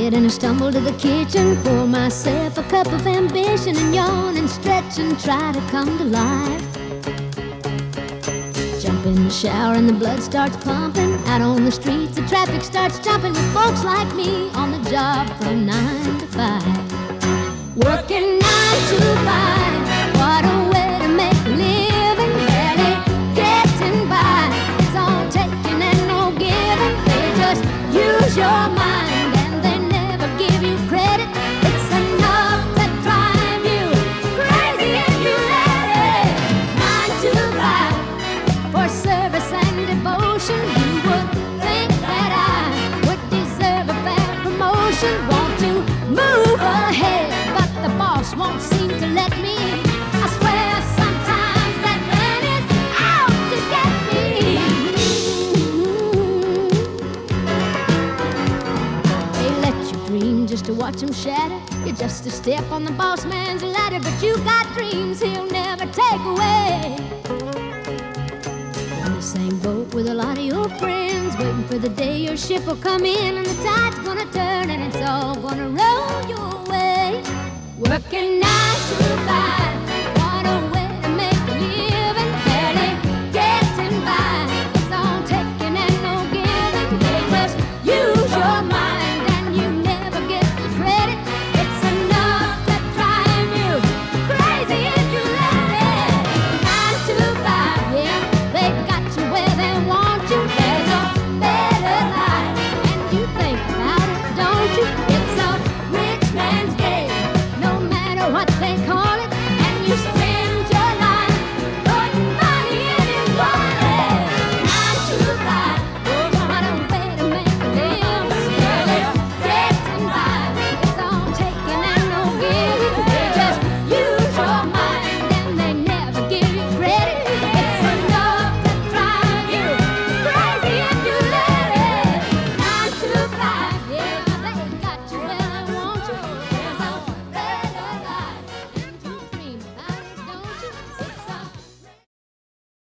get and I stumble to the kitchen, pour myself a cup of ambition and yawn and stretch and try to come to life. Jump in the shower and the blood starts pumping. Out on the streets the traffic starts jumping with folks like me on the job from 9 to 5. Working 9 to 5, what a way to make a living. Barely getting by, it's all taking and no giving. They just use your mind and they never give you credit. It's enough to drive you crazy if you let it. 9 to 5 for service and devotion. You would think that I would deserve a fair promotion. Want to move ahead, but the boss won't seem to let me. I swear sometimes that man is out to get me. They let you dream just to watch him shatter. You're just a step on the boss man's ladder, but you got dreams he'll never take away. On the same boat with a lot of your friends, waiting for the day your ship will come in and the tide's gonna turn and it's all gonna roll your way. Working 9 to